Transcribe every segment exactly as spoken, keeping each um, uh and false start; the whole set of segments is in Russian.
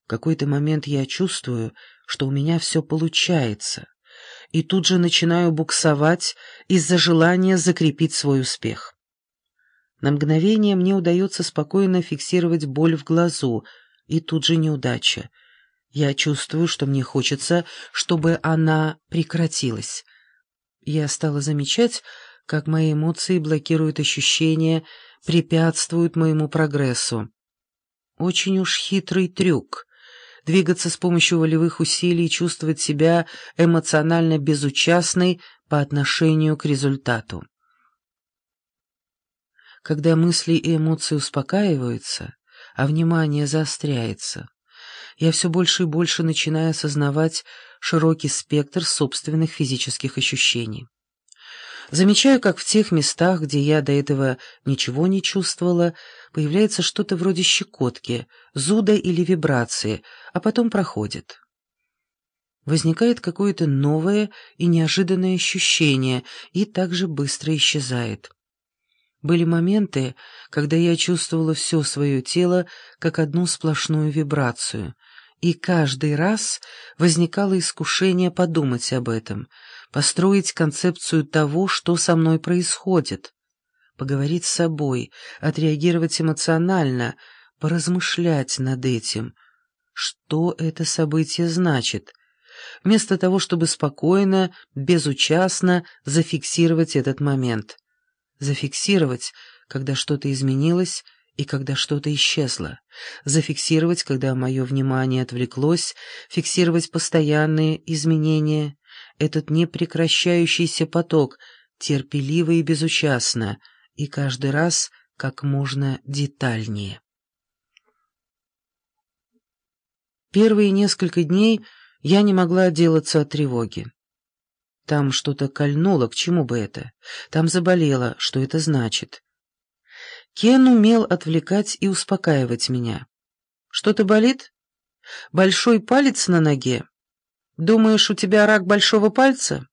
В какой-то момент я чувствую, что у меня все получается, и тут же начинаю буксовать из-за желания закрепить свой успех. На мгновение мне удается спокойно фиксировать боль в глазу, и тут же неудача. Я чувствую, что мне хочется, чтобы она прекратилась. Я стала замечать, как мои эмоции блокируют ощущения, препятствуют моему прогрессу. Очень уж хитрый трюк — двигаться с помощью волевых усилий и чувствовать себя эмоционально безучастной по отношению к результату. Когда мысли и эмоции успокаиваются, а внимание заостряется, я все больше и больше начинаю осознавать широкий спектр собственных физических ощущений. Замечаю, как в тех местах, где я до этого ничего не чувствовала, появляется что-то вроде щекотки, зуда или вибрации, а потом проходит. Возникает какое-то новое и неожиданное ощущение и также быстро исчезает. Были моменты, когда я чувствовала все свое тело как одну сплошную вибрацию, и каждый раз возникало искушение подумать об этом, построить концепцию того, что со мной происходит, поговорить с собой, отреагировать эмоционально, поразмышлять над этим, что это событие значит, вместо того, чтобы спокойно, безучастно зафиксировать этот момент. Зафиксировать, когда что-то изменилось и когда что-то исчезло. Зафиксировать, когда мое внимание отвлеклось, фиксировать постоянные изменения, этот непрекращающийся поток, терпеливо и безучастно, и каждый раз как можно детальнее. Первые несколько дней я не могла отделаться от тревоги. Там что-то кольнуло, к чему бы это? Там заболело, что это значит? Кен умел отвлекать и успокаивать меня. Что-то болит? Большой палец на ноге? Думаешь, у тебя рак большого пальца?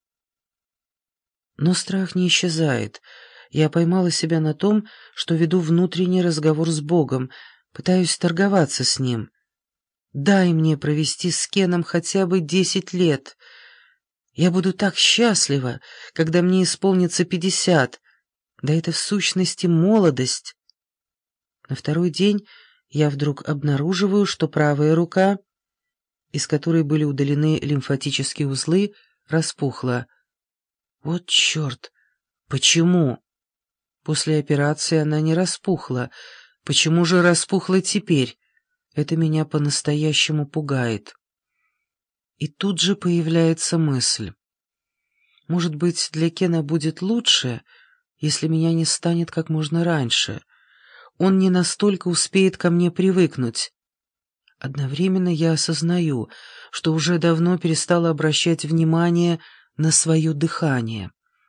Но страх не исчезает. Я поймала себя на том, что веду внутренний разговор с Богом, пытаюсь торговаться с Ним. Дай мне провести с Кеном хотя бы десять лет. Я буду так счастлива, когда мне исполнится пятьдесят. Да это в сущности молодость. На второй день я вдруг обнаруживаю, что правая рука, из которой были удалены лимфатические узлы, распухла. Вот черт! Почему? После операции она не распухла. Почему же распухла теперь? Это меня по-настоящему пугает. И тут же появляется мысль. Может быть, для Кена будет лучше, если меня не станет как можно раньше. Он не настолько успеет ко мне привыкнуть. Одновременно я осознаю, что уже давно перестала обращать внимание на свое дыхание.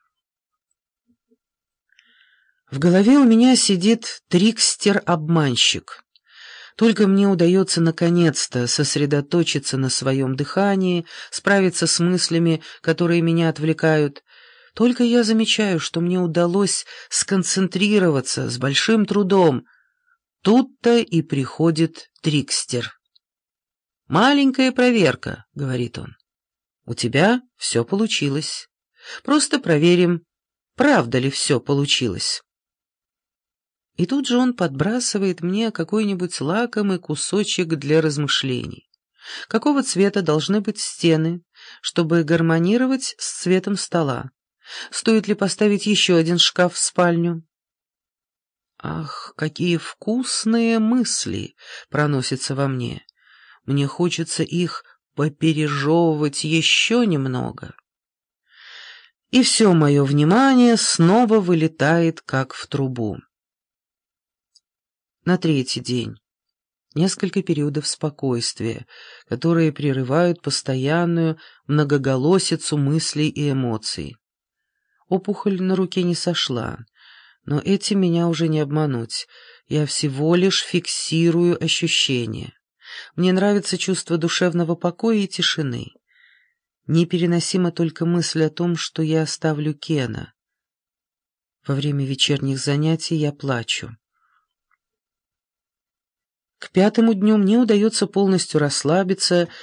В голове у меня сидит трикстер-обманщик. Только мне удается наконец-то сосредоточиться на своем дыхании, справиться с мыслями, которые меня отвлекают. Только я замечаю, что мне удалось сконцентрироваться с большим трудом. Тут-то и приходит трикстер. «Маленькая проверка», — говорит он. «У тебя все получилось. Просто проверим, правда ли все получилось». И тут же он подбрасывает мне какой-нибудь лакомый кусочек для размышлений. Какого цвета должны быть стены, чтобы гармонировать с цветом стола? Стоит ли поставить еще один шкаф в спальню? Ах, какие вкусные мысли проносятся во мне! Мне хочется их попережевывать еще немного. И все мое внимание снова вылетает, как в трубу. На третий день. Несколько периодов спокойствия, которые прерывают постоянную многоголосицу мыслей и эмоций. Опухоль на руке не сошла, но этим меня уже не обмануть. Я всего лишь фиксирую ощущения. Мне нравится чувство душевного покоя и тишины. Непереносима только мысль о том, что я оставлю Кена. Во время вечерних занятий я плачу. К пятому дню мне удается полностью расслабиться